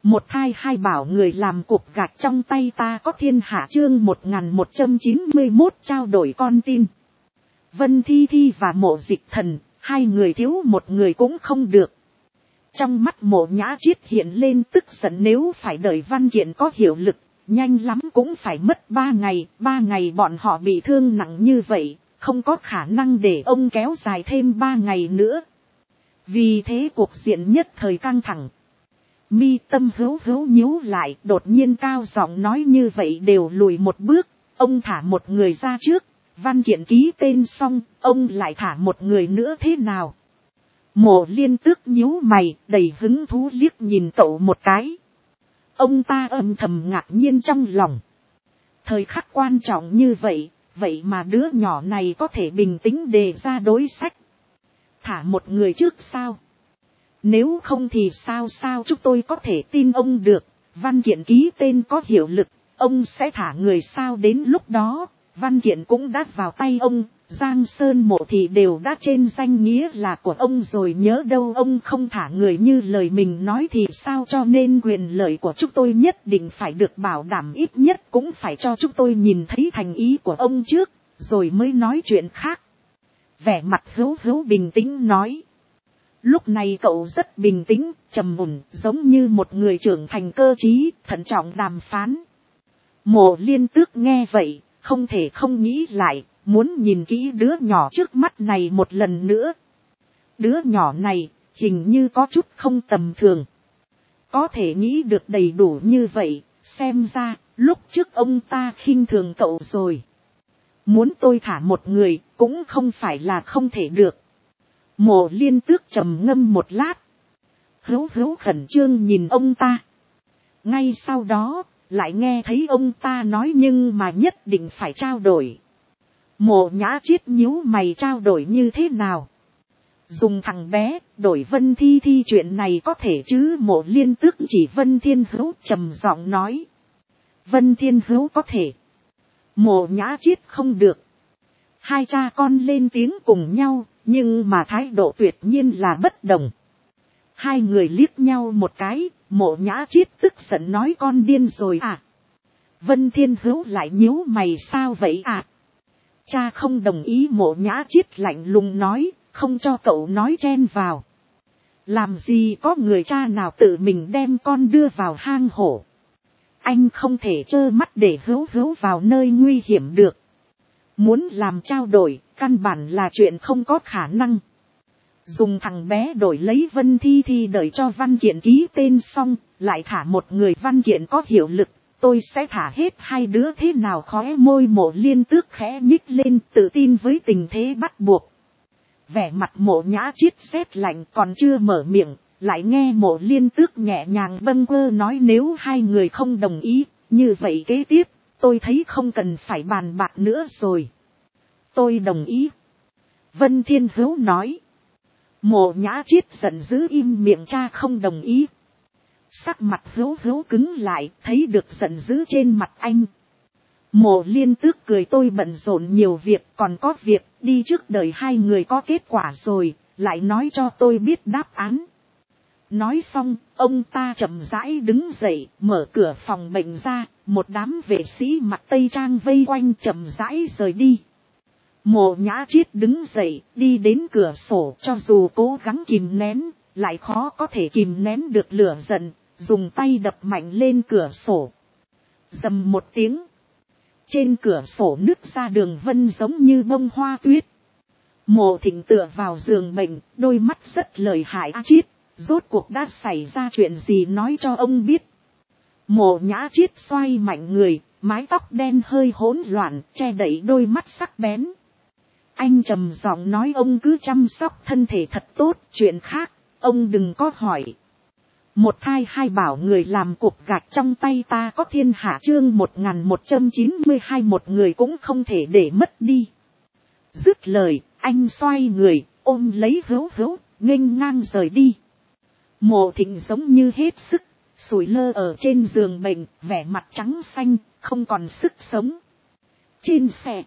Một thai hai bảo người làm cục gạch trong tay ta có thiên hạ chương 1191 trao đổi con tin. Vân Thi Thi và Mộ Dịch Thần, hai người thiếu một người cũng không được. Trong mắt Mộ Nhã Triết hiện lên tức giận, nếu phải đợi văn kiện có hiệu lực, nhanh lắm cũng phải mất 3 ngày, 3 ngày bọn họ bị thương nặng như vậy, không có khả năng để ông kéo dài thêm 3 ngày nữa. Vì thế cuộc diện nhất thời căng thẳng. Mi tâm hữu nhíu lại, đột nhiên cao giọng nói như vậy đều lùi một bước, ông thả một người ra trước, văn kiện ký tên xong, ông lại thả một người nữa thế nào? Mộ Liên Tước nhíu mày, đầy hứng thú liếc nhìn cậu một cái. Ông ta âm thầm ngạc nhiên trong lòng. Thời khắc quan trọng như vậy, vậy mà đứa nhỏ này có thể bình tĩnh đề ra đối sách. Thả một người trước sao? Nếu không thì sao chúng tôi có thể tin ông được, văn kiện ký tên có hiệu lực, ông sẽ thả người sao? Đến lúc đó, văn kiện cũng đã vào tay ông, Giang Sơn Mộ thì đều đã trên danh nghĩa là của ông rồi, nhớ đâu ông không thả người như lời mình nói thì sao? Cho nên quyền lợi của chúng tôi nhất định phải được bảo đảm, ít nhất cũng phải cho chúng tôi nhìn thấy thành ý của ông trước, rồi mới nói chuyện khác. Vẻ mặt hữu bình tĩnh nói. Lúc này cậu rất bình tĩnh, trầm ổn, giống như một người trưởng thành cơ trí, thận trọng đàm phán. Mộ Liên Tước nghe vậy, không thể không nghĩ lại, muốn nhìn kỹ đứa nhỏ trước mắt này một lần nữa. Đứa nhỏ này, hình như có chút không tầm thường. Có thể nghĩ được đầy đủ như vậy, xem ra, lúc trước ông ta khinh thường cậu rồi. Muốn tôi thả một người, cũng không phải là không thể được. Mộ Liên Tước trầm ngâm một lát. Hữu khẩn trương nhìn ông ta. Ngay sau đó, lại nghe thấy ông ta nói nhưng mà nhất định phải trao đổi. Mộ Nhã Triết nhíu mày, trao đổi như thế nào? Dùng thằng bé, đổi Vân Thi Thi chuyện này có thể chứ? Mộ Liên Tước chỉ Vân Thiên Hữu trầm giọng nói. Vân Thiên Hữu có thể. Mộ Nhã Triết không được. Hai cha con lên tiếng cùng nhau, nhưng mà thái độ tuyệt nhiên là bất đồng. Hai người liếc nhau một cái, Mộ Nhã Triết tức giận nói con điên rồi à? Vân Thiên Hữu lại nhíu mày, sao vậy à? Cha không đồng ý. Mộ Nhã Triết lạnh lùng nói, không cho cậu nói chen vào. Làm gì có người cha nào tự mình đem con đưa vào hang hổ. Anh không thể trơ mắt để Hữu vào nơi nguy hiểm được. Muốn làm trao đổi, căn bản là chuyện không có khả năng. Dùng thằng bé đổi lấy Vân Thi Thi, đợi cho văn kiện ký tên xong, lại thả một người, văn kiện có hiệu lực, tôi sẽ thả hết hai đứa thế nào? Khóe môi Mộ Liên Tước khẽ nhích lên, tự tin với tình thế bắt buộc. Vẻ mặt Mộ Nhã Triết rét lạnh, còn chưa mở miệng, lại nghe Mộ Liên Tước nhẹ nhàng bâng quơ nói, nếu hai người không đồng ý, như vậy kế tiếp, tôi thấy không cần phải bàn bạc nữa rồi. Tôi đồng ý. Vân Thiên Hữu nói. Mộ Nhã Triết giận dữ im miệng, cha không đồng ý. Sắc mặt Hữu cứng lại, thấy được giận dữ trên mặt anh. Mộ Liên Tước cười, tôi bận rộn nhiều việc, còn có việc, đi trước đợi hai người có kết quả rồi, lại nói cho tôi biết đáp án. Nói xong, ông ta chậm rãi đứng dậy, mở cửa phòng bệnh ra, một đám vệ sĩ mặc tây trang vây quanh chậm rãi rời đi. Mộ Nhã Triết đứng dậy, đi đến cửa sổ, cho dù cố gắng kìm nén, lại khó có thể kìm nén được lửa giận, dùng tay đập mạnh lên cửa sổ. Rầm một tiếng. Trên cửa sổ nứt ra đường vân giống như bông hoa tuyết. Mộ Thịnh tựa vào giường bệnh, đôi mắt rất lợi hại. Triết, rốt cuộc đã xảy ra chuyện gì, nói cho ông biết. Mộ Nhã Triết xoay mạnh người, mái tóc đen hơi hỗn loạn, che đậy đôi mắt sắc bén. Anh trầm giọng nói, ông cứ chăm sóc thân thể thật tốt, chuyện khác, ông đừng có hỏi. Một thai hai bảo người làm cục gạch trong tay ta có thiên hạ chương 1192, một người cũng không thể để mất đi. Dứt lời, anh xoay người, ôm lấy Hữu, nghênh ngang rời đi. Mộ Thịnh giống như hết sức, sủi lơ ở trên giường bệnh, vẻ mặt trắng xanh, không còn sức sống. Trên xe,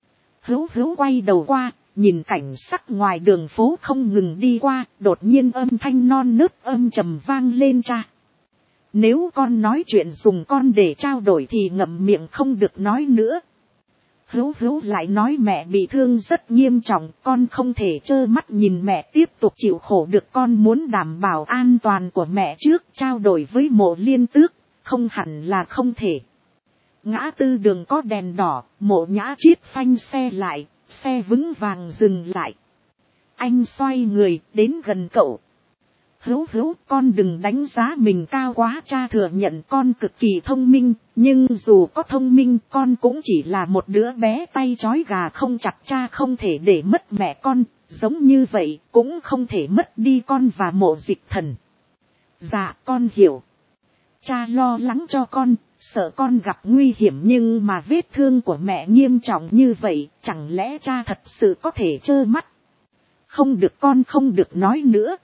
Hữu quay đầu qua, nhìn cảnh sắc ngoài đường phố không ngừng đi qua, đột nhiên âm thanh non nớt âm trầm vang lên, cha. Nếu con nói chuyện dùng con để trao đổi thì ngậm miệng không được nói nữa. Hữu Hữu lại nói mẹ bị thương rất nghiêm trọng, con không thể trơ mắt nhìn mẹ tiếp tục chịu khổ được, con muốn đảm bảo an toàn của mẹ trước, trao đổi với Mộ Liên Tước, không hẳn là không thể. Ngã tư đường có đèn đỏ, Mộ Nhã Triết phanh xe lại, xe vững vàng dừng lại. Anh xoay người đến gần cậu. Hữu Hữu, con đừng đánh giá mình cao quá, cha thừa nhận con cực kỳ thông minh, nhưng dù có thông minh con cũng chỉ là một đứa bé tay trói gà không chặt, cha không thể để mất mẹ con, giống như vậy cũng không thể mất đi con và Mộ Dịch Thần. Dạ con hiểu. Cha lo lắng cho con, sợ con gặp nguy hiểm, nhưng mà vết thương của mẹ nghiêm trọng như vậy, chẳng lẽ cha thật sự có thể trơ mắt? Không được, con không được nói nữa.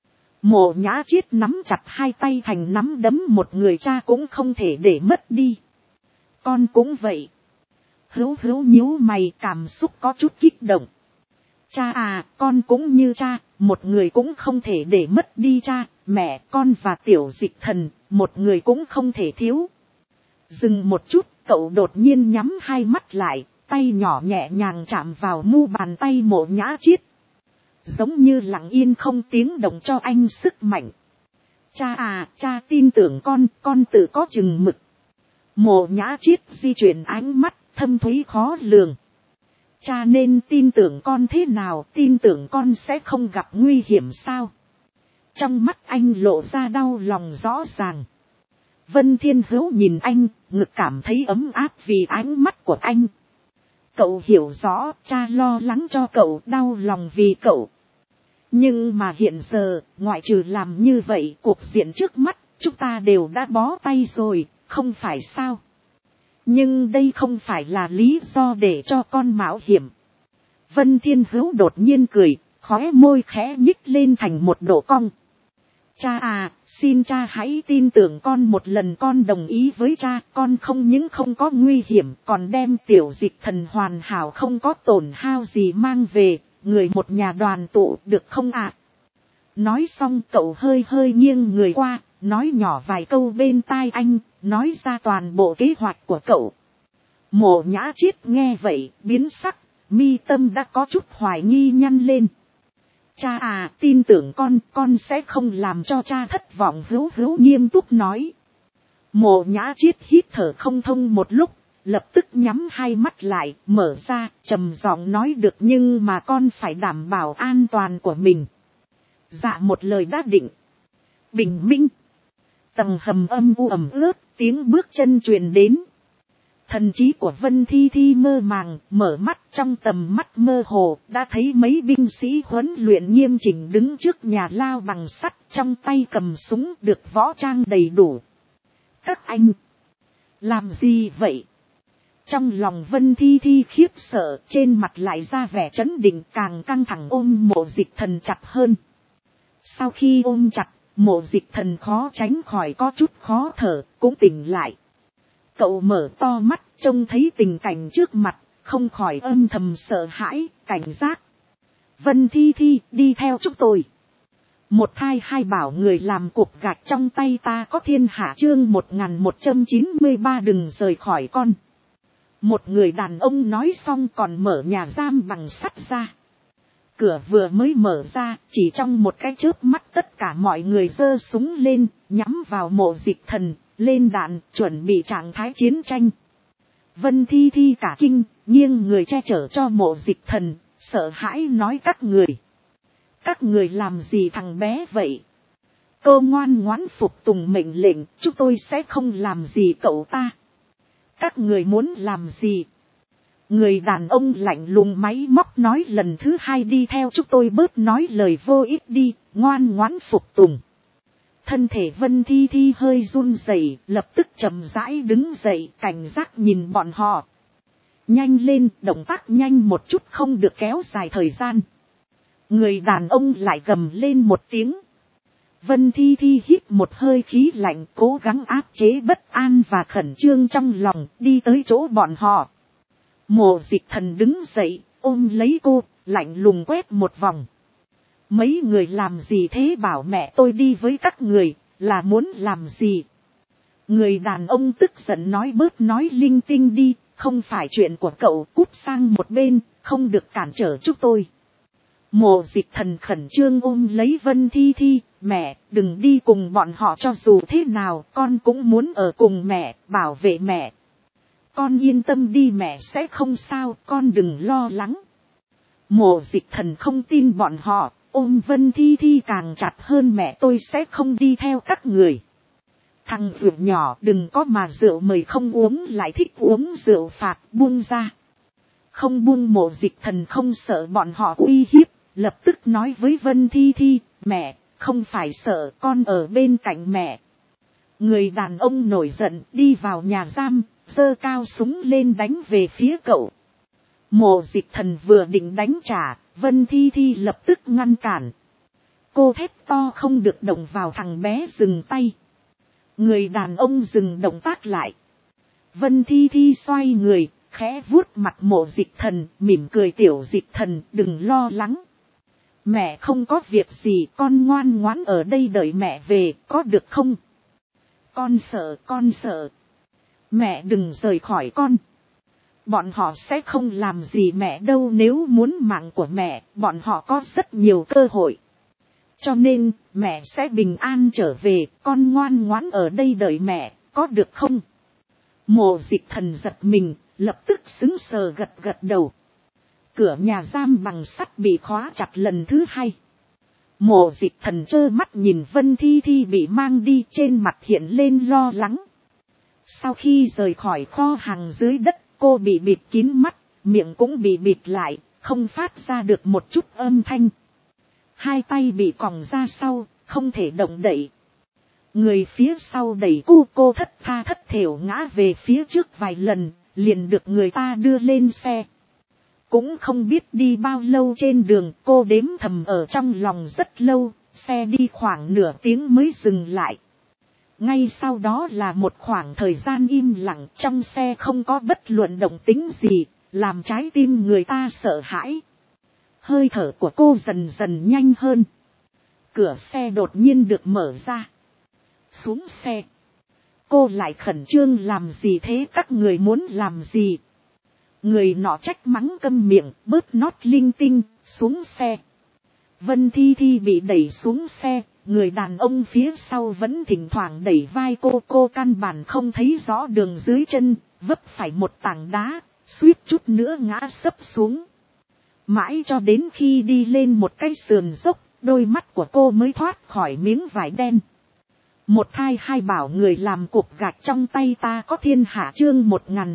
Mộ Nhã Triết nắm chặt hai tay thành nắm đấm, một người cha cũng không thể để mất đi. Con cũng vậy. Hữu Hữu nhíu mày, cảm xúc có chút kích động. Cha à, con cũng như cha, một người cũng không thể để mất đi, cha, mẹ, con và Tiểu Dịch Thần, một người cũng không thể thiếu. Dừng một chút, cậu đột nhiên nhắm hai mắt lại, tay nhỏ nhẹ nhàng chạm vào mu bàn tay Mộ Nhã Triết. Giống như lặng yên không tiếng động cho anh sức mạnh. Cha à, cha tin tưởng con tự có chừng mực. Mộ Nhã Triết di chuyển ánh mắt, thâm thúy khó lường. Cha nên tin tưởng con thế nào, tin tưởng con sẽ không gặp nguy hiểm sao? Trong mắt anh lộ ra đau lòng rõ ràng. Vân Thiên Hữu nhìn anh, ngực cảm thấy ấm áp vì ánh mắt của anh. Cậu hiểu rõ, cha lo lắng cho cậu, đau lòng vì cậu. Nhưng mà hiện giờ, ngoại trừ làm như vậy, cuộc diện trước mắt, chúng ta đều đã bó tay rồi, không phải sao? Nhưng đây không phải là lý do để cho con mạo hiểm. Vân Thiên Hữu đột nhiên cười, khóe môi khẽ nhích lên thành một độ cong. Cha à, xin cha hãy tin tưởng con một lần, con đồng ý với cha, con không những không có nguy hiểm, còn đem Tiểu Dịch Thần hoàn hảo không có tổn hao gì mang về, người một nhà đoàn tụ được không ạ? Nói xong cậu hơi hơi nghiêng người qua, nói nhỏ vài câu bên tai anh, nói ra toàn bộ kế hoạch của cậu. Mộ Nhã Triết nghe vậy, biến sắc, mi tâm đã có chút hoài nghi nhăn lên. Cha à, tin tưởng con sẽ không làm cho cha thất vọng, Hữu Hữu nghiêm túc nói. Mộ Nhã Triết hít thở không thông một lúc, lập tức nhắm hai mắt lại, mở ra, trầm giọng nói được, nhưng mà con phải đảm bảo an toàn của mình. Dạ một lời đã định. Bình minh. Tầng hầm âm u ẩm ướt, tiếng bước chân truyền đến. Thần trí của Vân Thi Thi mơ màng, mở mắt, trong tầm mắt mơ hồ, đã thấy mấy binh sĩ huấn luyện nghiêm chỉnh đứng trước nhà lao bằng sắt, trong tay cầm súng được võ trang đầy đủ. Các anh, làm gì vậy? Trong lòng Vân Thi Thi khiếp sợ, trên mặt lại ra vẻ trấn định, càng căng thẳng ôm Mộ Dịch Thần chặt hơn. Sau khi ôm chặt, Mộ Dịch Thần khó tránh khỏi có chút khó thở, cũng tỉnh lại. Cậu mở to mắt, trông thấy tình cảnh trước mặt, không khỏi âm thầm sợ hãi, cảnh giác. Vân Thi Thi, đi theo chúng tôi. Một thai hai bảo người làm cục gạch trong tay ta có thiên hạ, chương 1193 đừng rời khỏi con. Một người đàn ông nói xong còn mở nhà giam bằng sắt ra. Cửa vừa mới mở ra, chỉ trong một cái chớp mắt tất cả mọi người giơ súng lên, nhắm vào Mộ Dịch Thần, lên đạn, chuẩn bị trạng thái chiến tranh. Vân Thi Thi cả kinh, nghiêng người che chở cho Mộ Dịch Thần, sợ hãi nói các người làm gì thằng bé vậy? Cô ngoan ngoãn phục tùng mệnh lệnh, chúng tôi sẽ không làm gì cậu ta. Các người muốn làm gì? Người đàn ông lạnh lùng máy móc nói lần thứ hai, đi theo chúng tôi, bớt nói lời vô ích đi, ngoan ngoãn phục tùng. Thân thể Vân Thi Thi hơi run rẩy, lập tức chậm rãi đứng dậy, cảnh giác nhìn bọn họ. Nhanh lên, động tác nhanh một chút, không được kéo dài thời gian. Người đàn ông lại gầm lên một tiếng. Vân Thi Thi hít một hơi khí lạnh, cố gắng áp chế bất an và khẩn trương trong lòng, đi tới chỗ bọn họ. Mộ Dịch Thần đứng dậy, ôm lấy cô, lạnh lùng quét một vòng. Mấy người làm gì thế? Bảo mẹ tôi đi với các người, là muốn làm gì? Người đàn ông tức giận nói bớt nói linh tinh đi, không phải chuyện của cậu, cút sang một bên, không được cản trở chúng tôi. Mộ Dịch Thần khẩn trương ôm lấy Vân Thi Thi, mẹ, đừng đi cùng bọn họ, cho dù thế nào, con cũng muốn ở cùng mẹ, bảo vệ mẹ. Con yên tâm đi, mẹ sẽ không sao, con đừng lo lắng. Mộ Dịch Thần không tin bọn họ, ôm Vân Thi Thi càng chặt hơn, mẹ tôi sẽ không đi theo các người. Thằng ruột nhỏ đừng có mà rượu mời không uống lại thích uống rượu phạt, buông ra. Không buông. Mộ Dịch Thần không sợ bọn họ uy hiếp, lập tức nói với Vân Thi Thi, mẹ, không phải sợ, con ở bên cạnh mẹ. Người đàn ông nổi giận đi vào nhà giam, giơ cao súng lên đánh về phía cậu. Mộ Dịch Thần vừa định đánh trả, Vân Thi Thi lập tức ngăn cản. Cô thét to không được động vào, thằng bé dừng tay. Người đàn ông dừng động tác lại. Vân Thi Thi xoay người, khẽ vuốt mặt Mộ Dịch Thần, mỉm cười, tiểu Dịch Thần đừng lo lắng. Mẹ không có việc gì, con ngoan ngoãn ở đây đợi mẹ về, có được không? Con sợ. Mẹ đừng rời khỏi con. Bọn họ sẽ không làm gì mẹ đâu, nếu muốn mạng của mẹ, bọn họ có rất nhiều cơ hội. Cho nên, mẹ sẽ bình an trở về, con ngoan ngoãn ở đây đợi mẹ, có được không? Mộ Dịch Thần giật mình, lập tức sững sờ gật đầu. Cửa nhà giam bằng sắt bị khóa chặt lần thứ hai. Mộ Dịch Thần trơ mắt nhìn Vân Thi Thi bị mang đi, trên mặt hiện lên lo lắng. Sau khi rời khỏi kho hàng dưới đất, cô bị bịt kín mắt, miệng cũng bị bịt lại, không phát ra được một chút âm thanh. Hai tay bị còng ra sau, không thể động đậy. Người phía sau đẩy cô thất tha thất thểu ngã về phía trước vài lần, liền được người ta đưa lên xe. Cũng không biết đi bao lâu trên đường, cô đếm thầm ở trong lòng rất lâu, xe đi khoảng nửa tiếng mới dừng lại. Ngay sau đó là một khoảng thời gian im lặng, trong xe không có bất luận động tĩnh gì, làm trái tim người ta sợ hãi. Hơi thở của cô dần dần nhanh hơn. Cửa xe đột nhiên được mở ra. Xuống xe. Cô lại khẩn trương, làm gì thế, các người muốn làm gì? Người nọ trách mắng câm miệng, bớt nót linh tinh, xuống xe. Vân Thi Thi bị đẩy xuống xe, người đàn ông phía sau vẫn thỉnh thoảng đẩy vai cô căn bản không thấy rõ đường dưới chân, vấp phải một tảng đá, suýt chút nữa ngã sấp xuống. Mãi cho đến khi đi lên một cái sườn dốc, đôi mắt của cô mới thoát khỏi miếng vải đen. Một thai hai bảo, người làm cục gạch trong tay ta có thiên hạ, chương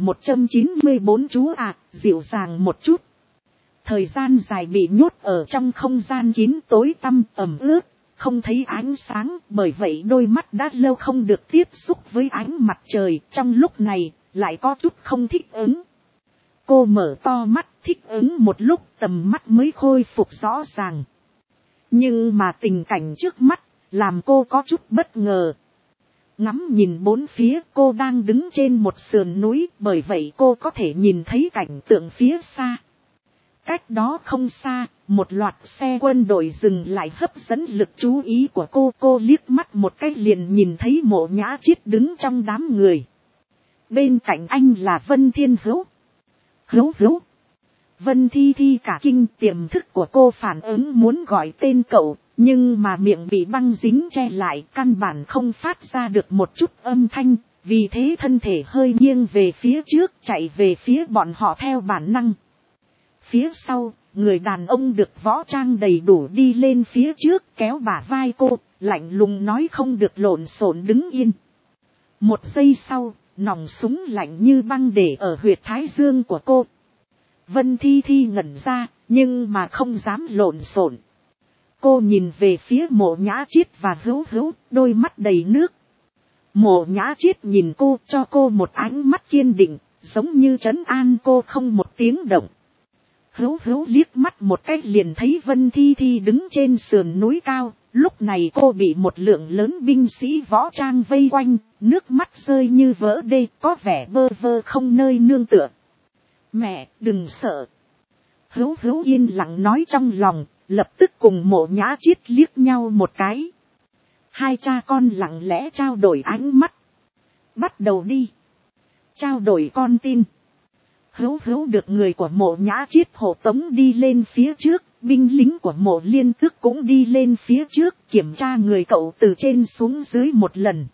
1194 chú ạ, dịu dàng một chút. Thời gian dài bị nhốt ở trong không gian kín tối tăm ẩm ướt, không thấy ánh sáng, bởi vậy đôi mắt đã lâu không được tiếp xúc với ánh mặt trời, trong lúc này lại có chút không thích ứng. Cô mở to mắt thích ứng một lúc, tầm mắt mới khôi phục rõ ràng. Nhưng mà tình cảnh trước mắt làm cô có chút bất ngờ. Ngắm nhìn bốn phía, cô đang đứng trên một sườn núi, bởi vậy cô có thể nhìn thấy cảnh tượng phía xa. Cách đó không xa, một loạt xe quân đội dừng lại hấp dẫn lực chú ý của cô liếc mắt một cái liền nhìn thấy Mộ Nhã Chiết đứng trong đám người. Bên cạnh anh là Vân Thiên Hữu. Hữu. Vân Thi Thi cả kinh, tiềm thức của cô phản ứng muốn gọi tên cậu, nhưng mà miệng bị băng dính che lại, căn bản không phát ra được một chút âm thanh, vì thế thân thể hơi nghiêng về phía trước, chạy về phía bọn họ theo bản năng. Phía sau, người đàn ông được võ trang đầy đủ đi lên phía trước, kéo bả vai cô, lạnh lùng nói không được lộn xộn, đứng yên. Một giây sau, nòng súng lạnh như băng để ở huyệt thái dương của cô. Vân Thi Thi ngẩn ra, nhưng mà không dám lộn xộn. Cô nhìn về phía Mộ Nhã Chiết và Hữu, đôi mắt đầy nước. Mộ Nhã Chiết nhìn cô, cho cô một ánh mắt kiên định, giống như trấn an cô không một tiếng động. Hữu liếc mắt một cái liền thấy Vân Thi Thi đứng trên sườn núi cao, lúc này cô bị một lượng lớn binh sĩ võ trang vây quanh, nước mắt rơi như vỡ đê, có vẻ bơ vơ không nơi nương tựa. Mẹ, đừng sợ. Hữu yên lặng nói trong lòng, lập tức cùng Mộ Nhã Chiết liếc nhau một cái. Hai cha con lặng lẽ trao đổi ánh mắt. Bắt đầu đi. Trao đổi con tin. Hữu Hữu được người của Mộ Nhã Chiết hộ tống đi lên phía trước. Binh lính của Mộ Liên Tước cũng đi lên phía trước kiểm tra người cậu từ trên xuống dưới một lần.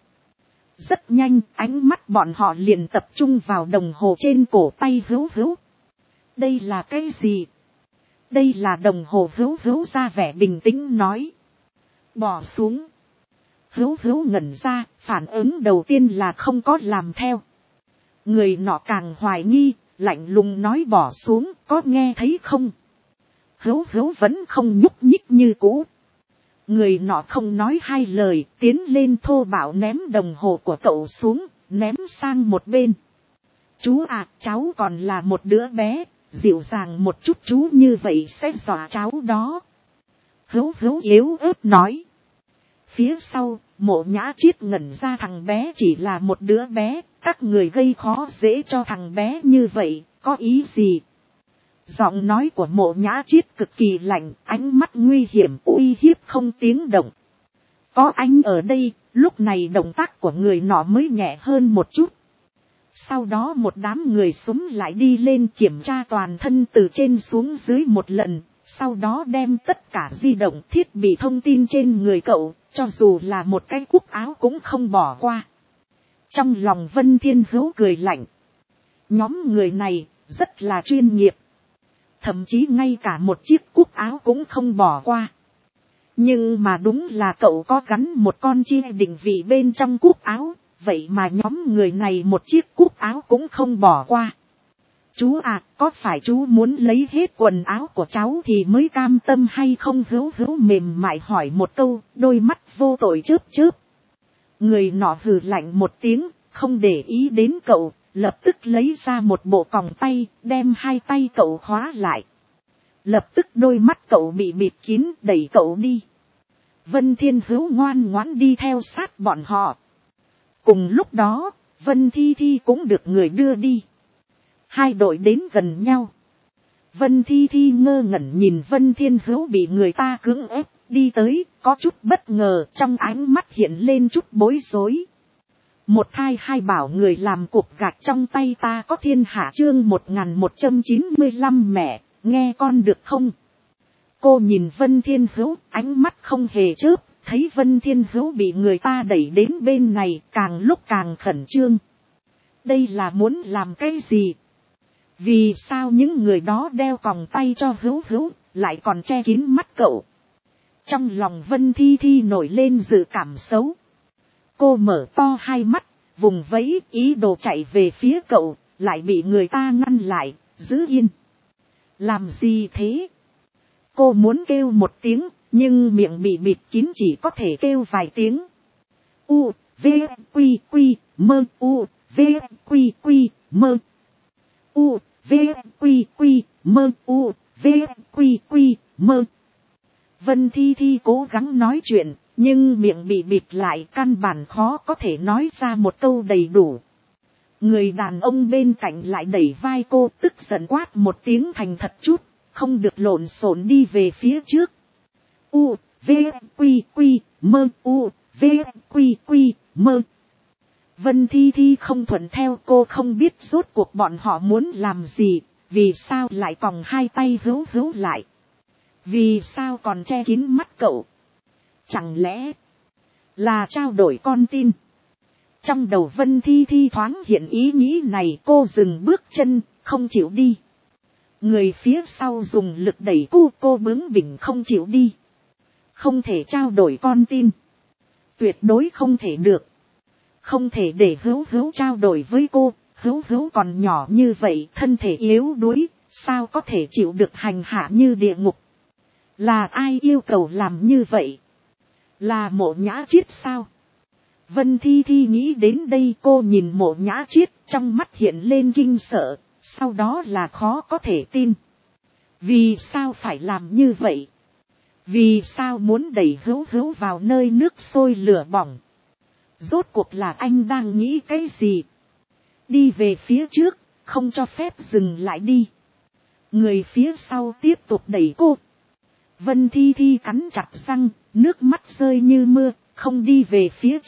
Rất nhanh, ánh mắt bọn họ liền tập trung vào đồng hồ trên cổ tay Hữu Hữu. Đây là cái gì? Đây là đồng hồ. Hữu Hữu ra vẻ bình tĩnh nói. Bỏ xuống. Hữu Hữu ngẩn ra, phản ứng đầu tiên là không có làm theo. Người nọ càng hoài nghi, lạnh lùng nói bỏ xuống, có nghe thấy không? Hữu Hữu vẫn không nhúc nhích như cũ. Người nọ không nói hai lời, tiến lên thô bạo ném đồng hồ của cậu xuống, ném sang một bên. Chú à, cháu còn là một đứa bé, dịu dàng một chút chú như vậy sẽ dọa cháu đó. Hữu Hữu yếu ớt nói. Phía sau, Mộ Nhã Chiết ngẩn ra, thằng bé chỉ là một đứa bé, các người gây khó dễ cho thằng bé như vậy, có ý gì? Giọng nói của Mộ Nhã Chiết cực kỳ lạnh, ánh mắt nguy hiểm uy hiếp không tiếng động. Có anh ở đây, lúc này động tác của người nọ mới nhẹ hơn một chút. Sau đó một đám người xúm lại đi lên kiểm tra toàn thân từ trên xuống dưới một lần, sau đó đem tất cả di động thiết bị thông tin trên người cậu, cho dù là một cái cúc áo cũng không bỏ qua. Trong lòng Vân Thiên Hữu cười lạnh. Nhóm người này rất là chuyên nghiệp. Thậm chí ngay cả một chiếc cúc áo cũng không bỏ qua. Nhưng mà đúng là cậu có gắn một con chia định vị bên trong cúc áo, vậy mà nhóm người này một chiếc cúc áo cũng không bỏ qua. Chú à, có phải chú muốn lấy hết quần áo của cháu thì mới cam tâm hay không? Hữu Hữu mềm mại hỏi một câu, đôi mắt vô tội chớp chớp. Người nọ hừ lạnh một tiếng, không để ý đến cậu, lập tức lấy ra một bộ còng tay, đem hai tay cậu khóa lại. Lập tức đôi mắt cậu bị bịt kín, đẩy cậu đi. Vân Thiên Hữu ngoan ngoãn đi theo sát bọn họ. Cùng lúc đó, Vân Thi Thi cũng được người đưa đi. Hai đội đến gần nhau. Vân Thi Thi ngơ ngẩn nhìn Vân Thiên Hữu bị người ta cưỡng ép đi tới, có chút bất ngờ, trong ánh mắt hiện lên chút bối rối. Một thai hai bảo người làm cuộc gạch trong tay ta có thiên hạ. Chương 1195 mẹ, nghe con được không? Cô nhìn Vân Thiên Hữu, ánh mắt không hề chớp, thấy Vân Thiên Hữu bị người ta đẩy đến bên này, càng lúc càng khẩn trương. Đây là muốn làm cái gì? Vì sao những người đó đeo còng tay cho Hữu Hữu, lại còn che kín mắt cậu? Trong lòng Vân Thi Thi nổi lên dự cảm xấu. Cô mở to hai mắt, vùng vẫy ý đồ chạy về phía cậu, lại bị người ta ngăn lại, giữ yên. Làm gì thế? Cô muốn kêu một tiếng, nhưng miệng bị bịt kín chỉ có thể kêu vài tiếng. U, V, Quy, Quy, Mơ, U, V, Quy, Quy, Mơ. U, V, Quy, Quy, Mơ, U, V, Quy, Quy, Mơ. Vân Thi Thi cố gắng nói chuyện, nhưng miệng bị bịt lại, căn bản khó có thể nói ra một câu đầy đủ. Người đàn ông bên cạnh lại đẩy vai cô, tức giận quát một tiếng thành thật chút, không được lộn xộn đi về phía trước. U, V, Quy, Quy, Mơ, U, V, Quy, Quy, Mơ. Vân Thi Thi không thuận theo, cô không biết rốt cuộc bọn họ muốn làm gì, vì sao lại còng hai tay Hữu Hữu lại. Vì sao còn che kín mắt cậu? Chẳng lẽ là trao đổi con tin? Trong đầu Vân Thi Thi thoáng hiện ý nghĩ này, cô dừng bước chân, không chịu đi. Người phía sau dùng lực đẩy cô bướng bỉnh không chịu đi. Không thể trao đổi con tin. Tuyệt đối không thể được. Không thể để Hữu Hữu trao đổi với cô. Hữu Hữu còn nhỏ như vậy, thân thể yếu đuối, sao có thể chịu được hành hạ như địa ngục? Là ai yêu cầu làm như vậy? Là Mộ Nhã Chiết sao? Vân Thi Thi nghĩ đến đây, cô nhìn Mộ Nhã Chiết, trong mắt hiện lên kinh sợ, sau đó là khó có thể tin. Vì sao phải làm như vậy? Vì sao muốn đẩy Hữu Hữu vào nơi nước sôi lửa bỏng? Rốt cuộc là anh đang nghĩ cái gì? Đi về phía trước, không cho phép dừng lại đi. Người phía sau tiếp tục đẩy cô. Vân Thi Thi cắn chặt răng, nước mắt rơi như mưa, không đi về phía trước,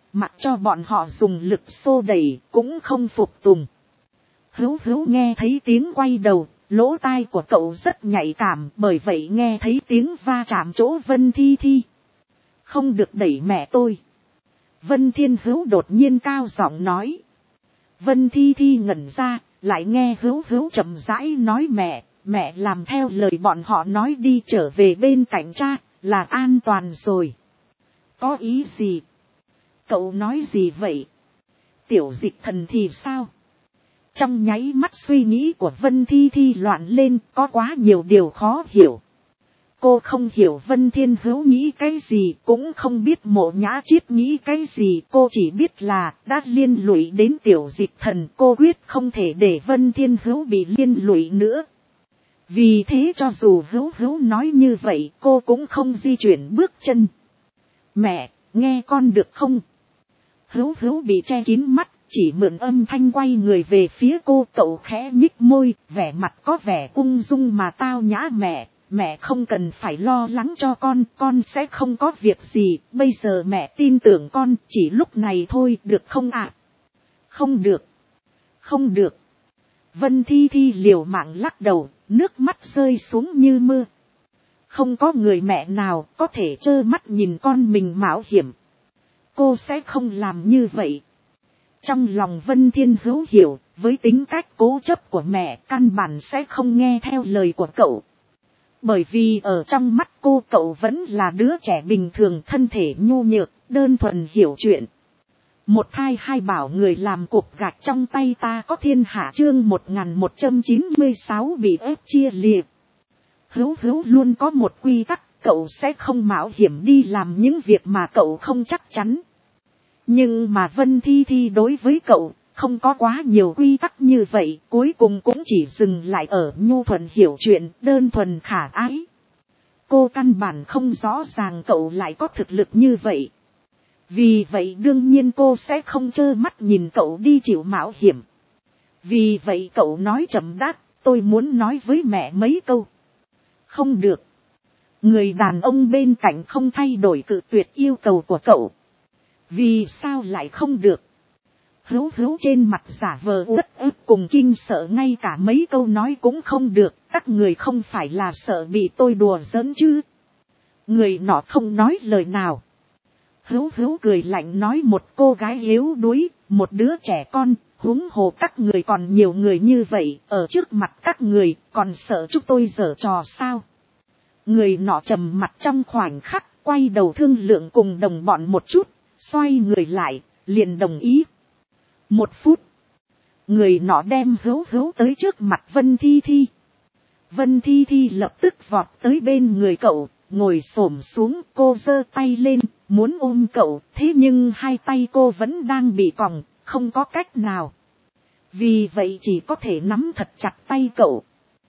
mặc cho bọn họ dùng lực xô đẩy cũng không phục tùng. Hữu Hữu nghe thấy tiếng quay đầu, lỗ tai của cậu rất nhạy cảm, bởi vậy nghe thấy tiếng va chạm chỗ Vân Thi Thi. Không được đẩy mẹ tôi. Vân Thiên Hữu đột nhiên cao giọng nói. Vân Thi Thi ngẩn ra, lại nghe Hữu Hữu chậm rãi nói mẹ làm theo lời bọn họ nói đi, trở về bên cạnh cha, là an toàn rồi. Có ý gì? Cậu nói gì vậy? Tiểu Dịch Thần thì sao? Trong nháy mắt suy nghĩ của Vân Thi Thi loạn lên, có quá nhiều điều khó hiểu. Cô không hiểu Vân Thiên Hữu nghĩ cái gì, cũng không biết Mộ Nhã Triết nghĩ cái gì. Cô chỉ biết là đã liên lụy đến Tiểu Dịch Thần, cô quyết không thể để Vân Thiên Hữu bị liên lụy nữa. Vì thế cho dù Hữu Hữu nói như vậy, cô cũng không di chuyển bước chân. Mẹ, nghe con được không? Hữu Hữu bị che kín mắt, chỉ mượn âm thanh quay người về phía cô. Cậu khẽ nhích môi, vẻ mặt có vẻ ung dung mà tao nhã. Mẹ không cần phải lo lắng cho con sẽ không có việc gì, bây giờ mẹ tin tưởng con, chỉ lúc này thôi, được không ạ? Không được, không được. Vân Thi Thi liều mạng lắc đầu, nước mắt rơi xuống như mưa. Không có người mẹ nào có thể trơ mắt nhìn con mình mạo hiểm. Cô sẽ không làm như vậy. Trong lòng Vân Thiên Hữu hiểu, với tính cách cố chấp của mẹ, căn bản sẽ không nghe theo lời của cậu. Bởi vì ở trong mắt cô, cậu vẫn là đứa trẻ bình thường, thân thể nhu nhược, đơn thuần hiểu chuyện. Một thai hai bảo, người làm cục gạch trong tay ta có thiên hạ. Chương 1196 bị ép chia liệt. Hữu Hữu luôn có một quy tắc, cậu sẽ không mạo hiểm đi làm những việc mà cậu không chắc chắn. Nhưng mà Vân Thi Thi đối với cậu không có quá nhiều quy tắc như vậy, cuối cùng cũng chỉ dừng lại ở nhu thuần hiểu chuyện, đơn thuần khả ái. Cô căn bản không rõ ràng cậu lại có thực lực như vậy. Vì vậy đương nhiên cô sẽ không trơ mắt nhìn cậu đi chịu mạo hiểm. Vì vậy cậu nói chậm đáp, tôi muốn nói với mẹ mấy câu. Không được. Người đàn ông bên cạnh không thay đổi cự tuyệt yêu cầu của cậu. Vì sao lại không được? Hữu Hữu trên mặt giả vờ uất ức cùng kinh sợ, ngay cả mấy câu nói cũng không được. Các người không phải là sợ bị tôi đùa giỡn chứ? Người nọ không nói lời nào. Hữu Hữu cười lạnh nói, một cô gái yếu đuối, một đứa trẻ con, huống hồ các người còn nhiều người như vậy, ở trước mặt các người, còn sợ chúng tôi giở trò sao? Người nọ trầm mặt trong khoảnh khắc, quay đầu thương lượng cùng đồng bọn một chút, xoay người lại, liền đồng ý. 1 phút, người nọ đem Hữu Hữu tới trước mặt Vân Thi Thi. Vân Thi Thi lập tức vọt tới bên người cậu, ngồi xổm xuống, cô giơ tay lên, muốn ôm cậu, thế nhưng hai tay cô vẫn đang bị còng, không có cách nào. Vì vậy chỉ có thể nắm thật chặt tay cậu.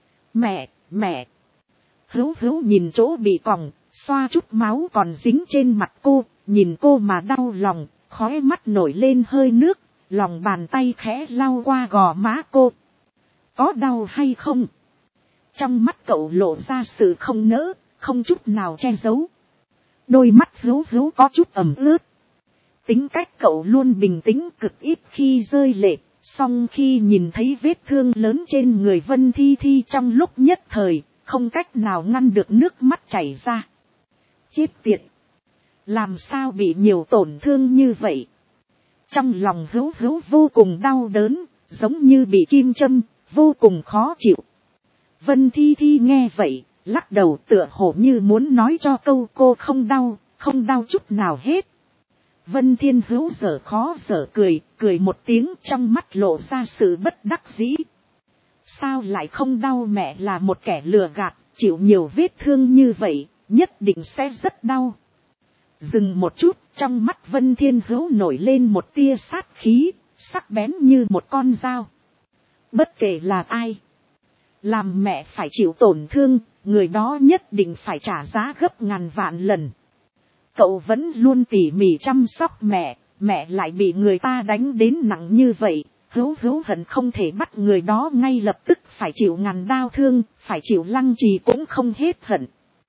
Mẹ. Hữu Hữu nhìn chỗ bị còng, xoa chút máu còn dính trên mặt cô, nhìn cô mà đau lòng, khóe mắt nổi lên hơi nước, lòng bàn tay khẽ lau qua gò má cô. Có đau hay không? Trong mắt cậu lộ ra sự không nỡ, không chút nào che giấu. Đôi mắt Hữu Hữu có chút ẩm ướt. Tính cách cậu luôn bình tĩnh, cực ít khi rơi lệ, song khi nhìn thấy vết thương lớn trên người Vân Thi Thi trong lúc nhất thời, không cách nào ngăn được nước mắt chảy ra. Chết tiệt! Làm sao bị nhiều tổn thương như vậy? Trong lòng Hữu Hữu vô cùng đau đớn, giống như bị kim châm, vô cùng khó chịu. Vân Thi Thi nghe vậy, lắc đầu tựa hồ như muốn nói cho câu cô không đau chút nào hết. Vân Thiên Hữu dở khó dở cười một tiếng, trong mắt lộ ra sự bất đắc dĩ. Sao lại không đau? Mẹ là một kẻ lừa gạt, chịu nhiều vết thương như vậy, nhất định sẽ rất đau. Dừng một chút, trong mắt Vân Thiên Hữu nổi lên một tia sát khí, sắc bén như một con dao. Bất kể là ai, làm mẹ phải chịu tổn thương, người đó nhất định phải trả giá gấp ngàn vạn lần. Cậu vẫn luôn tỉ mỉ chăm sóc mẹ lại bị người ta đánh đến nặng như vậy. Hữu Hữu hận không thể bắt người đó ngay lập tức phải chịu ngàn đau thương, phải chịu lăng trì cũng không hết hận.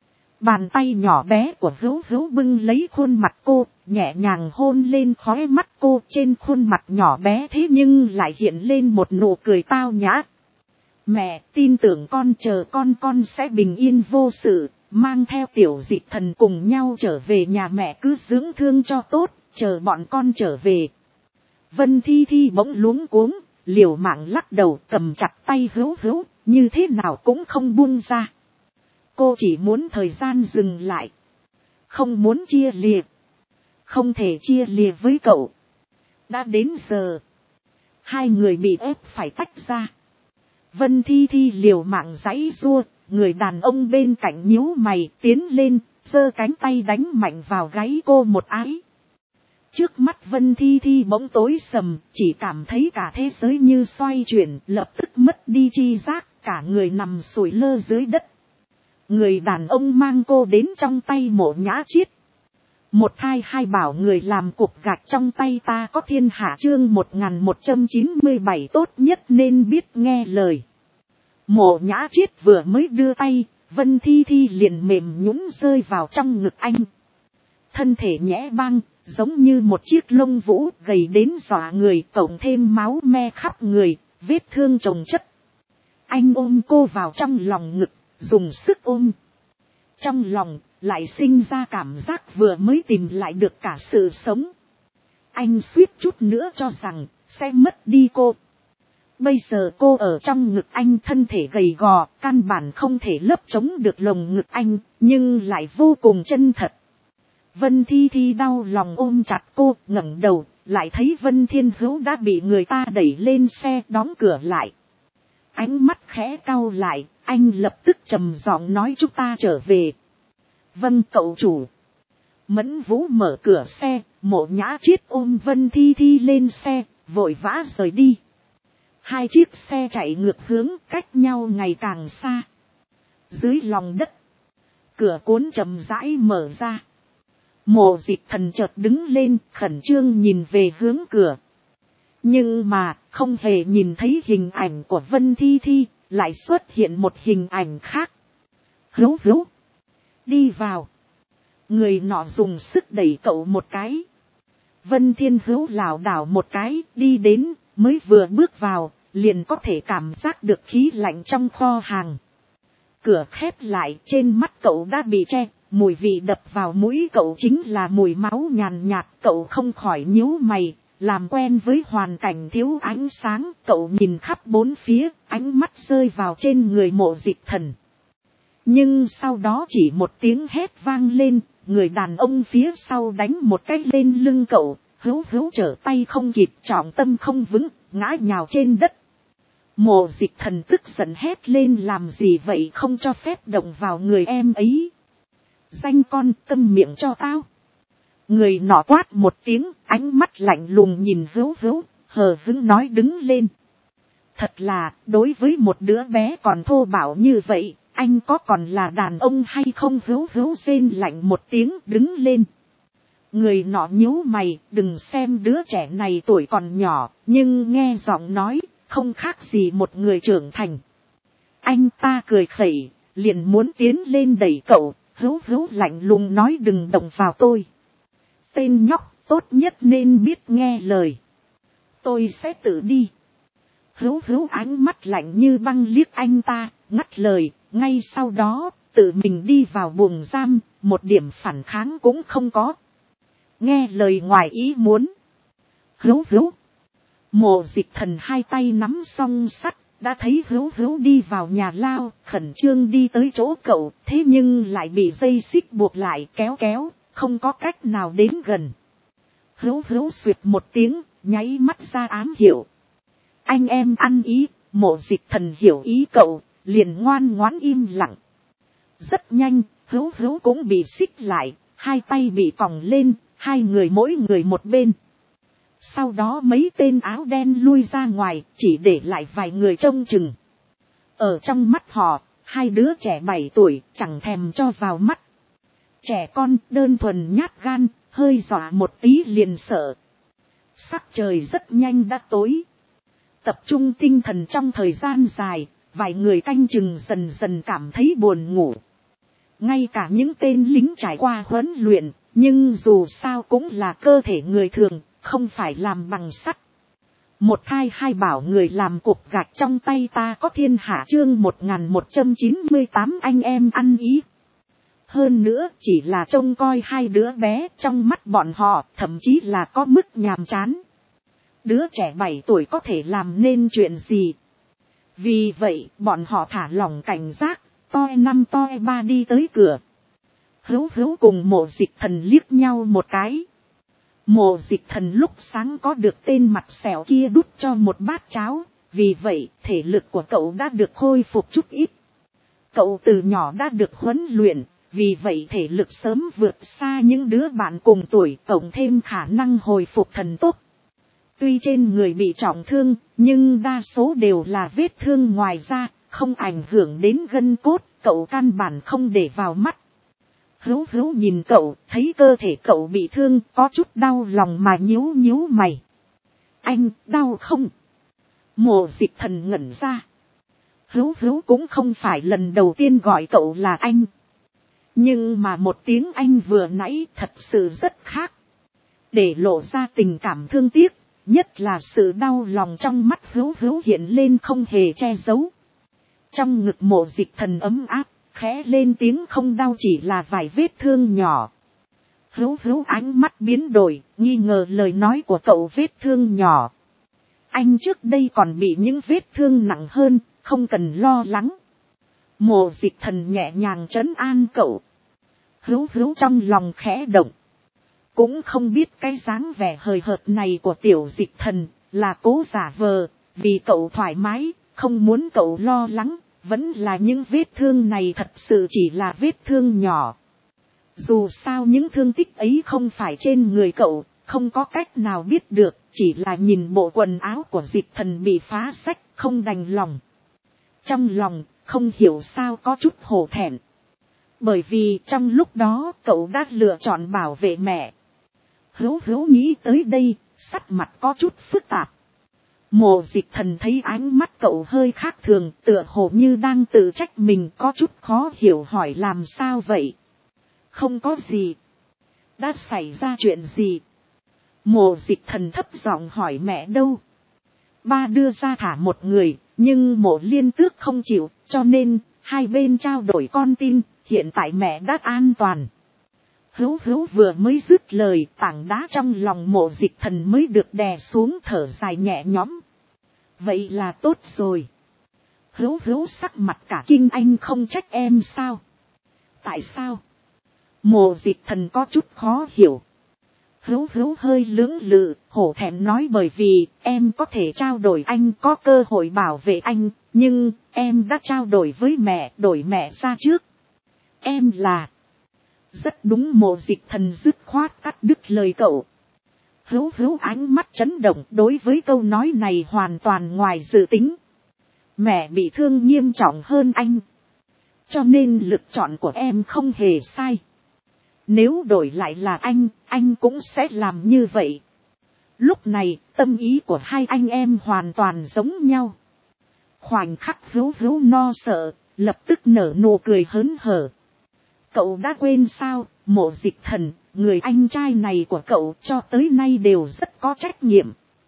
Bàn tay nhỏ bé của Hữu Hữu bưng lấy khuôn mặt cô, nhẹ nhàng hôn lên khóe mắt cô. Trên khuôn mặt nhỏ bé thế nhưng lại hiện lên một nụ cười tao nhã. Mẹ tin tưởng con, chờ con sẽ bình yên vô sự, mang theo Tiểu Dịch Thần cùng nhau trở về nhà mẹ cứ dưỡng thương cho tốt, chờ bọn con trở về. Vân Thi Thi bỗng luống cuống, liều mạng lắc đầu cầm chặt tay Hữu Hữu, như thế nào cũng không buông ra. Cô chỉ muốn thời gian dừng lại. Không muốn chia lìa. Không thể chia lìa với cậu. Đã đến giờ. Hai người bị ép phải tách ra. Vân Thi Thi liều mạng giãy giụa, người đàn ông bên cạnh nhíu mày tiến lên, giơ cánh tay đánh mạnh vào gáy cô một ái. Trước mắt Vân Thi Thi bỗng tối sầm, chỉ cảm thấy cả thế giới như xoay chuyển, lập tức mất đi tri giác, cả người nằm sủi lơ dưới đất. Người đàn ông mang cô đến trong tay Mộ Nhã Chiết. Một thai hai bảo người làm cục gạch trong tay ta có thiên hạ, chương 1197 tốt nhất nên biết nghe lời. Mộ Nhã Chiết vừa mới đưa tay, Vân Thi Thi liền mềm nhũn rơi vào trong ngực anh. Thân thể nhẽ băng, giống như một chiếc lông vũ gầy đến dọa người, cộng thêm máu me khắp người, vết thương chồng chất. Anh ôm cô vào trong lòng ngực, dùng sức ôm. Trong lòng lại sinh ra cảm giác vừa mới tìm lại được cả sự sống. Anh suýt chút nữa cho rằng sẽ mất đi cô. Bây giờ cô ở trong ngực anh, thân thể gầy gò, căn bản không thể lấp chống được lồng ngực anh, nhưng lại vô cùng chân thật. Vân Thi Thi đau lòng ôm chặt cô, ngẩng đầu, lại thấy Vân Thiên Hữu đã bị người ta đẩy lên xe, đóng cửa lại. Ánh mắt khẽ cau lại, anh lập tức trầm giọng nói chúng ta trở về. Vâng cậu chủ. Mẫn Vũ mở cửa xe, Mộ Nhã Chiết ôm Vân Thi Thi lên xe, vội vã rời đi. Hai chiếc xe chạy ngược hướng, cách nhau ngày càng xa. Dưới lòng đất, cửa cuốn chậm rãi mở ra. Mộ Dịch Thần chợt đứng lên, khẩn trương nhìn về hướng cửa. Nhưng mà, không hề nhìn thấy hình ảnh của Vân Thi Thi, lại xuất hiện một hình ảnh khác. Hữu Hữu, đi vào. Người nọ dùng sức đẩy cậu một cái. Vân Thiên Hữu lảo đảo một cái, đi đến, mới vừa bước vào, liền có thể cảm giác được khí lạnh trong kho hàng. Cửa khép lại, trên mắt cậu đã bị che, mùi vị đập vào mũi cậu chính là mùi máu nhàn nhạt, cậu không khỏi nhíu mày. Làm quen với hoàn cảnh thiếu ánh sáng, cậu nhìn khắp bốn phía, ánh mắt rơi vào trên người Mộ Dịch Thần. Nhưng sau đó chỉ một tiếng hét vang lên, người đàn ông phía sau đánh một cái lên lưng cậu, Hữu Hữu trở tay không kịp, trọng tâm không vững, ngã nhào trên đất. Mộ Dịch Thần tức giận hét lên, làm gì vậy, không cho phép động vào người em ấy. Danh con, câm miệng cho tao. Người nọ quát một tiếng, ánh mắt lạnh lùng nhìn Hữu Hữu, hờ hững nói đứng lên. Thật là, đối với một đứa bé còn thô bạo như vậy, anh có còn là đàn ông hay không? Hữu Hữu rên lạnh một tiếng, đứng lên. Người nọ nhíu mày, đừng xem đứa trẻ này tuổi còn nhỏ, nhưng nghe giọng nói, không khác gì một người trưởng thành. Anh ta cười khẩy, liền muốn tiến lên đẩy cậu, Hữu Hữu lạnh lùng nói đừng động vào tôi. Tên nhóc, tốt nhất nên biết nghe lời. Tôi sẽ tự đi. Hữu Hữu ánh mắt lạnh như băng liếc anh ta, ngắt lời, ngay sau đó, tự mình đi vào buồng giam, một điểm phản kháng cũng không có. Nghe lời ngoài ý muốn. Hữu Hữu. Mộ Dịch Thần hai tay nắm song sắt, đã thấy Hữu Hữu đi vào nhà lao, khẩn trương đi tới chỗ cậu, thế nhưng lại bị dây xích buộc lại, kéo kéo, không có cách nào đến gần. Hữu Hữu xuyệt một tiếng, nháy mắt ra ám hiệu. Anh em ăn ý, Mộ Dịch Thần hiểu ý cậu, liền ngoan ngoãn im lặng. Rất nhanh, Hữu Hữu cũng bị xích lại, hai tay bị còng lên, hai người mỗi người một bên. Sau đó mấy tên áo đen lui ra ngoài, chỉ để lại vài người trông chừng. Ở trong mắt họ, hai đứa trẻ 7 tuổi chẳng thèm cho vào mắt. Trẻ con đơn thuần nhát gan, hơi dọa một tí liền sợ. Sắc trời rất nhanh đã tối. Tập trung tinh thần trong thời gian dài, vài người canh chừng dần dần cảm thấy buồn ngủ. Ngay cả những tên lính trải qua huấn luyện, nhưng dù sao cũng là cơ thể người thường, không phải làm bằng sắt. Một thai hai bảo người làm cục gạch trong tay ta có thiên hạ chương 1198 anh em ăn ý. Hơn nữa chỉ là trông coi hai đứa bé trong mắt bọn họ thậm chí là có mức nhàm chán. Đứa trẻ 7 tuổi có thể làm nên chuyện gì? Vì vậy bọn họ thả lỏng cảnh giác, toi 5 toi 3 đi tới cửa. Hữu Hữu cùng Mộ Dịch Thần liếc nhau một cái. Mộ Dịch Thần lúc sáng có được tên mặt sẹo kia đút cho một bát cháo, vì vậy thể lực của cậu đã được khôi phục chút ít. Cậu từ nhỏ đã được huấn luyện, vì vậy thể lực sớm vượt xa những đứa bạn cùng tuổi, cộng thêm khả năng hồi phục thần tốc. Tuy trên người bị trọng thương, nhưng đa số đều là vết thương ngoài da, không ảnh hưởng đến gân cốt, cậu căn bản không để vào mắt. Hữu Hữu nhìn cậu, thấy cơ thể cậu bị thương, có chút đau lòng mà nhíu nhíu mày. Anh, đau không? Mộ Dịch Thần ngẩn ra. Hữu Hữu cũng không phải lần đầu tiên gọi cậu là anh. Nhưng mà một tiếng anh vừa nãy thật sự rất khác. Để lộ ra tình cảm thương tiếc, nhất là sự đau lòng trong mắt Hữu Hữu hiện lên không hề che giấu. Trong ngực Mộ Dịch Thần ấm áp, khẽ lên tiếng không đau chỉ là vài vết thương nhỏ. Hữu Hữu ánh mắt biến đổi, nghi ngờ lời nói của cậu vết thương nhỏ. Anh trước đây còn bị những vết thương nặng hơn, không cần lo lắng. Mộ Dịch Thần nhẹ nhàng trấn an cậu. Hữu Hữu trong lòng khẽ động. Cũng không biết cái dáng vẻ hời hợt này của Tiểu Dịch Thần là cố giả vờ, vì cậu thoải mái, không muốn cậu lo lắng, vẫn là những vết thương này thật sự chỉ là vết thương nhỏ. Dù sao những thương tích ấy không phải trên người cậu, không có cách nào biết được, chỉ là nhìn bộ quần áo của Dịch Thần bị phá rách, không đành lòng. Trong lòng, không hiểu sao có chút hổ thẹn. Bởi vì trong lúc đó cậu đã lựa chọn bảo vệ mẹ. Hữu Hữu nghĩ tới đây, sắc mặt có chút phức tạp. Mộ Dịch Thần thấy ánh mắt cậu hơi khác thường, tựa hồ như đang tự trách mình, có chút khó hiểu hỏi làm sao vậy. Không có gì. Đã xảy ra chuyện gì? Mộ Dịch Thần thấp giọng hỏi mẹ đâu. Ba đưa ra thả một người, nhưng Mộ Liên Tước không chịu, cho nên hai bên trao đổi con tin, hiện tại mẹ đã an toàn. Hữu Hữu vừa mới dứt lời, tảng đá trong lòng Mộ Dịch Thần mới được đè xuống, thở dài nhẹ nhõm. Vậy là tốt rồi. Hữu Hữu sắc mặt cả kinh, anh không trách em sao? Tại sao? Mộ Dịch Thần có chút khó hiểu. Hữu Hữu hơi lưỡng lự, hổ thẹn nói bởi vì em có thể trao đổi, anh có cơ hội bảo vệ anh, nhưng em đã trao đổi với mẹ, đổi mẹ ra trước. Em là... Rất đúng. Mộ Dịch Thần dứt khoát cắt đứt lời cậu. Hữu Hữu ánh mắt chấn động, đối với câu nói này hoàn toàn ngoài dự tính. Mẹ bị thương nghiêm trọng hơn anh, cho nên lựa chọn của em không hề sai. Nếu đổi lại là anh cũng sẽ làm như vậy. Lúc này, tâm ý của hai anh em hoàn toàn giống nhau. Khoảnh khắc Hữu Hữu no sợ, lập tức nở nụ cười hớn hở. Cậu đã quên sao, Mộ Dịch Thần, người anh trai này của cậu cho tới nay đều rất có trách nhiệm.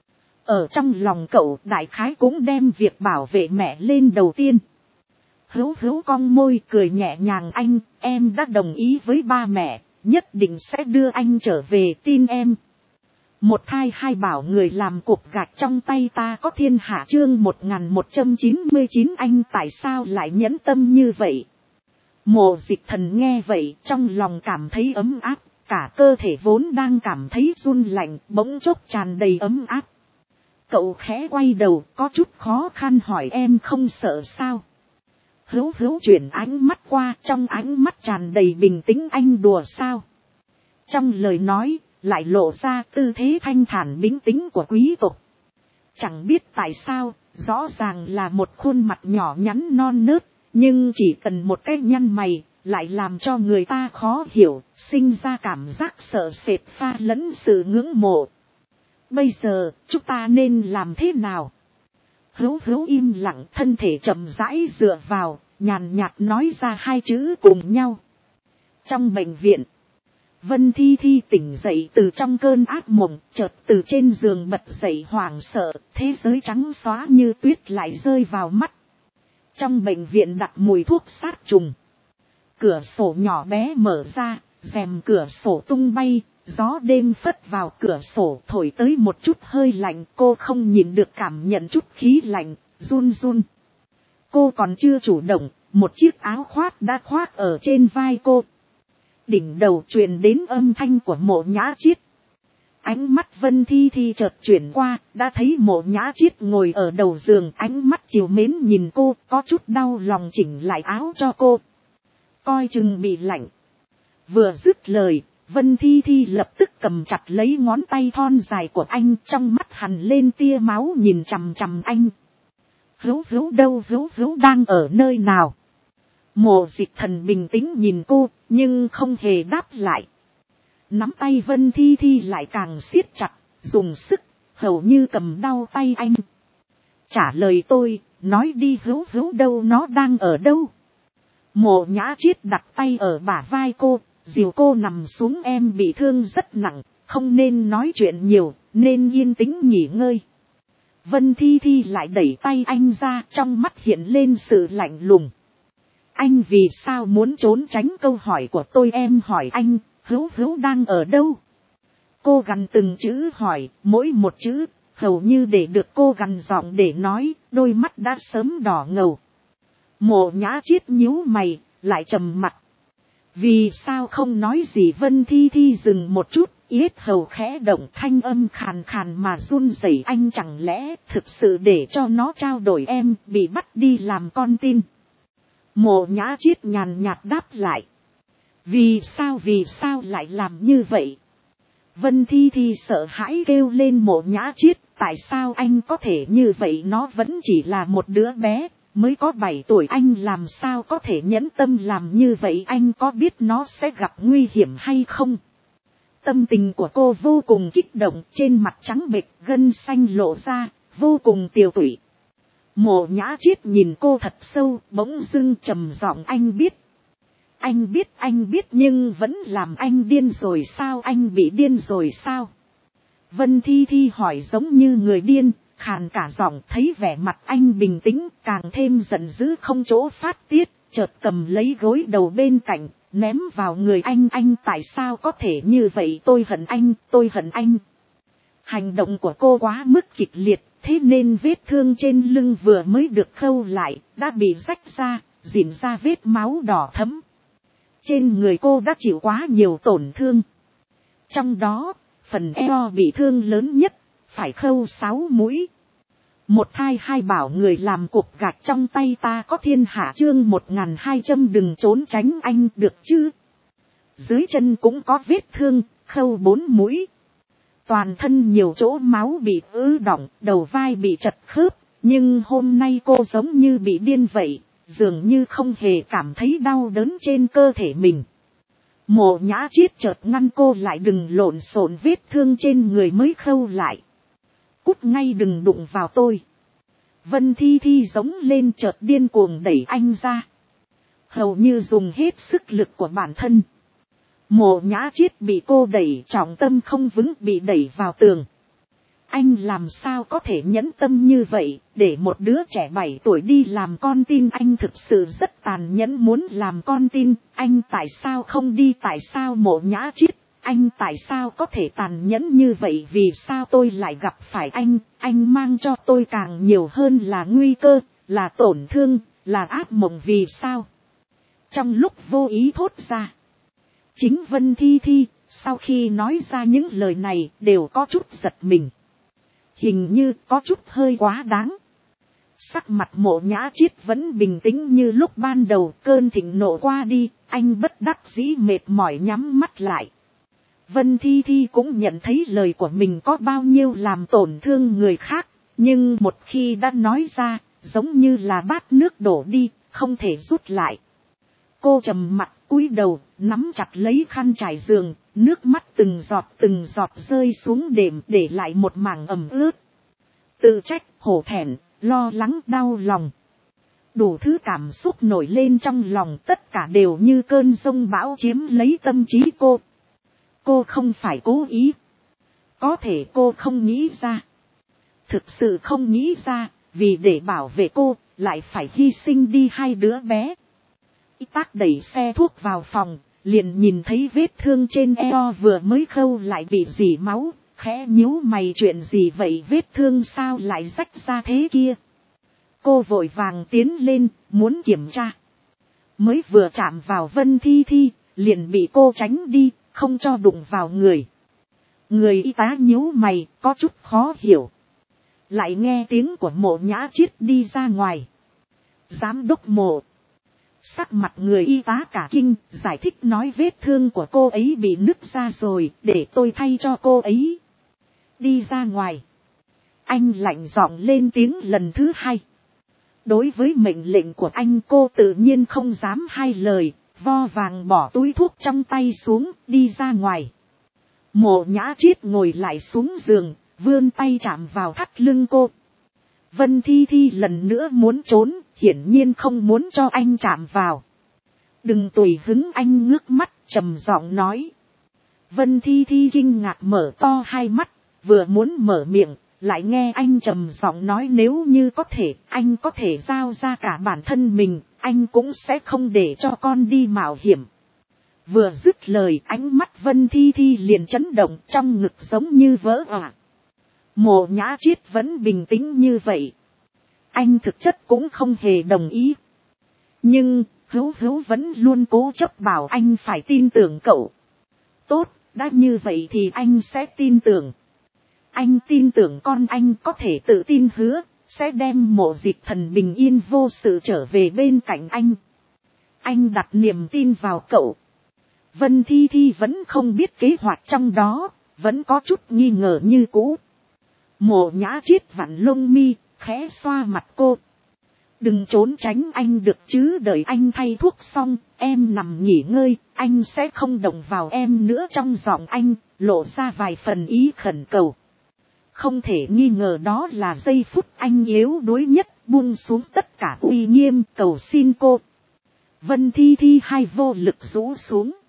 Ở trong lòng cậu đại khái cũng đem việc bảo vệ mẹ lên đầu tiên. Hữu Hữu cong môi cười nhẹ nhàng, em đã đồng ý với ba mẹ, nhất định sẽ đưa anh trở về, tin em. Một thai hai bảo người làm cục gạch trong tay ta có thiên hạ chương 1199 anh tại sao lại nhẫn tâm như vậy? Mộ Dịch Thần nghe vậy trong lòng cảm thấy ấm áp, cả cơ thể vốn đang cảm thấy run lạnh bỗng chốc tràn đầy ấm áp. Cậu khẽ quay đầu có chút khó khăn hỏi em không sợ sao? Hữu Hữu chuyển ánh mắt qua, trong ánh mắt tràn đầy bình tĩnh, anh đùa sao? Trong lời nói lại lộ ra tư thế thanh thản bình tĩnh của quý tộc. Chẳng biết tại sao, rõ ràng là một khuôn mặt nhỏ nhắn non nớt, nhưng chỉ cần một cái nhăn mày, lại làm cho người ta khó hiểu, sinh ra cảm giác sợ sệt pha lẫn sự ngưỡng mộ. Bây giờ, chúng ta nên làm thế nào? Hữu Hữu im lặng, thân thể chậm rãi dựa vào, nhàn nhạt nói ra hai chữ cùng nhau. Trong bệnh viện, Vân Thi Thi tỉnh dậy từ trong cơn ác mộng, chợt từ trên giường bật dậy hoảng sợ, thế giới trắng xóa như tuyết lại rơi vào mắt. Trong bệnh viện đặt mùi thuốc sát trùng. Cửa sổ nhỏ bé mở ra, rèm cửa sổ tung bay, gió đêm phất vào cửa sổ thổi tới một chút hơi lạnh. Cô không nhìn được cảm nhận chút khí lạnh, run run. Cô còn chưa chủ động, một chiếc áo khoác đã khoác ở trên vai cô. Đỉnh đầu truyền đến âm thanh của Mộ Nhã Chiết. Ánh mắt Vân Thi Thi chợt chuyển qua, đã thấy Mộ Nhã Chiết ngồi ở đầu giường, ánh mắt trìu mến nhìn cô, có chút đau lòng chỉnh lại áo cho cô. Coi chừng bị lạnh. Vừa dứt lời, Vân Thi Thi lập tức cầm chặt lấy ngón tay thon dài của anh, trong mắt hằn lên tia máu nhìn chằm chằm anh. Hữu đâu, hữu đang ở nơi nào? Mộ Dịch Thần bình tĩnh nhìn cô, nhưng không hề đáp lại. Nắm tay Vân Thi Thi lại càng siết chặt, dùng sức, hầu như cầm đau tay anh. Trả lời tôi, nói đi, hữu đâu, nó đang ở đâu? Mộ Nhã Chiết đặt tay ở bả vai cô, dìu cô nằm xuống, em bị thương rất nặng, không nên nói chuyện nhiều, nên yên tĩnh nghỉ ngơi. Vân Thi Thi lại đẩy tay anh ra, trong mắt hiện lên sự lạnh lùng. Anh vì sao muốn trốn tránh câu hỏi của tôi? Em hỏi anh, hữu đang ở đâu? Cô gằn từng chữ hỏi, mỗi một chữ, hầu như để được cô gằn giọng để nói, đôi mắt đã sớm đỏ ngầu. Mộ Nhã Chiết nhíu mày, lại trầm mặc. Vì sao không nói gì? Vân Thi Thi dừng một chút, yết hầu khẽ động, thanh âm khàn khàn mà run rẩy. Anh chẳng lẽ thực sự để cho nó trao đổi em bị bắt đi làm con tin? Mộ Nhã Chiết nhàn nhạt đáp lại. Vì sao lại làm như vậy? Vân Thi Thi sợ hãi kêu lên. Mộ Nhã Chiết, tại sao anh có thể như vậy? Nó vẫn chỉ là một đứa bé, mới có 7 tuổi, anh làm sao có thể nhẫn tâm làm như vậy? Anh có biết nó sẽ gặp nguy hiểm hay không? Tâm tình của cô vô cùng kích động, trên mặt trắng bệch, gân xanh lộ ra, vô cùng tiều tụy. Mộ Nhã Chiết nhìn cô thật sâu, bỗng dưng trầm giọng, anh biết. Anh biết nhưng vẫn làm anh điên rồi sao? Anh bị điên rồi sao? Vân Thi Thi hỏi giống như người điên, khàn cả giọng. Thấy vẻ mặt anh bình tĩnh, càng thêm giận dữ không chỗ phát tiết, chợt cầm lấy gối đầu bên cạnh, ném vào người anh. Anh tại sao có thể như vậy? Tôi hận anh. Hành động của cô quá mức kịch liệt, thế nên vết thương trên lưng vừa mới được khâu lại, đã bị rách ra, rỉn ra vết máu đỏ thẫm. Trên người cô đã chịu quá nhiều tổn thương. Trong đó, phần eo bị thương lớn nhất, phải khâu 6 mũi. Một thai hai bảo người làm cục gạch trong tay ta có thiên hạ. Chương 1200 đừng trốn tránh anh được chứ. Dưới chân cũng có vết thương, khâu 4 mũi. Toàn thân nhiều chỗ máu bị ứ đọng, đầu vai bị trật khớp. Nhưng hôm nay cô giống như bị điên vậy, dường như không hề cảm thấy đau đớn trên cơ thể mình. Mộ Nhã Chiết chợt ngăn cô lại, đừng lộn xộn, vết thương trên người mới khâu lại. Cút ngay, đừng đụng vào tôi. Vân Thi Thi giống lên, chợt điên cuồng đẩy anh ra. Hầu như dùng hết sức lực của bản thân. Mộ Nhã Chiết bị cô đẩy, trọng tâm không vững, bị đẩy vào tường. Anh làm sao có thể nhẫn tâm như vậy, để một đứa trẻ 7 tuổi đi làm con tin? Anh thực sự rất tàn nhẫn, muốn làm con tin. Anh tại sao không đi? Tại sao? Mộ Nhã Chiết, anh tại sao có thể tàn nhẫn như vậy? Vì sao tôi lại gặp phải anh mang cho tôi càng nhiều hơn là nguy cơ, là tổn thương, là ác mộng. Vì sao? Trong lúc vô ý thốt ra, chính Vân Thi Thi, sau khi nói ra những lời này, đều có chút giật mình. Hình như có chút hơi quá đáng. Sắc mặt Mộ Nhã Chiết vẫn bình tĩnh như lúc ban đầu, cơn thịnh nộ qua đi, anh bất đắc dĩ mệt mỏi nhắm mắt lại. Vân Thi Thi cũng nhận thấy lời của mình có bao nhiêu làm tổn thương người khác, nhưng một khi đã nói ra, giống như là bát nước đổ đi, không thể rút lại. Cô trầm mặt cúi đầu, nắm chặt lấy khăn trải giường, nước mắt từng giọt rơi xuống đệm, để lại một mảng ẩm ướt. Tự trách, hổ thẹn, lo lắng, đau lòng. Đủ thứ cảm xúc nổi lên trong lòng, tất cả đều như cơn giông bão chiếm lấy tâm trí cô. Cô không phải cố ý. Có thể cô không nghĩ ra. Thực sự không nghĩ ra, vì để bảo vệ cô, lại phải hy sinh đi hai đứa bé. Y Tác đẩy xe thuốc vào phòng, liền nhìn thấy vết thương trên eo vừa mới khâu lại bị rỉ máu, khẽ nhíu mày, chuyện gì vậy, vết thương sao lại rách ra thế kia. Cô vội vàng tiến lên, muốn kiểm tra. Mới vừa chạm vào Vân Thi Thi, liền bị cô tránh đi, không cho đụng vào người. Người y tá nhíu mày, có chút khó hiểu. Lại nghe tiếng của Mộ Nhã Triết đi ra ngoài. Giám đốc Mộ. Sắc mặt người y tá cả kinh, giải thích nói vết thương của cô ấy bị nứt ra rồi, để tôi thay cho cô ấy. Đi ra ngoài. Anh lạnh giọng lên tiếng lần thứ hai. Đối với mệnh lệnh của anh, cô tự nhiên không dám hai lời, vo vàng bỏ túi thuốc trong tay xuống, đi ra ngoài. Mộ Nhã Triết ngồi lại xuống giường, vươn tay chạm vào thắt lưng cô. Vân Thi Thi lần nữa muốn trốn, hiển nhiên không muốn cho anh chạm vào. Đừng tùy hứng, anh ngước mắt, trầm giọng nói. Vân Thi Thi kinh ngạc mở to hai mắt, vừa muốn mở miệng, lại nghe anh trầm giọng nói nếu như có thể, anh có thể giao ra cả bản thân mình, anh cũng sẽ không để cho con đi mạo hiểm. Vừa dứt lời, ánh mắt Vân Thi Thi liền chấn động, trong ngực giống như vỡ òa. Mộ Nhã Triết vẫn bình tĩnh như vậy. Anh thực chất cũng không hề đồng ý. Nhưng, Hữu vẫn luôn cố chấp bảo anh phải tin tưởng cậu. Tốt, đã như vậy thì anh sẽ tin tưởng. Anh tin tưởng con anh có thể tự tin hứa, sẽ đem Mộ Dịch Thần bình yên vô sự trở về bên cạnh anh. Anh đặt niềm tin vào cậu. Vân Thi Thi vẫn không biết kế hoạch trong đó, vẫn có chút nghi ngờ như cũ. Mộ Nhã Triết vặn lông mi, khẽ xoa mặt cô. Đừng trốn tránh anh được chứ, đợi anh thay thuốc xong, em nằm nghỉ ngơi, anh sẽ không động vào em nữa. Trong giọng anh, lộ ra vài phần ý khẩn cầu. Không thể nghi ngờ đó là giây phút anh yếu đuối nhất, buông xuống tất cả uy nghiêm cầu xin cô. Vân Thi Thi hai vô lực rũ xuống.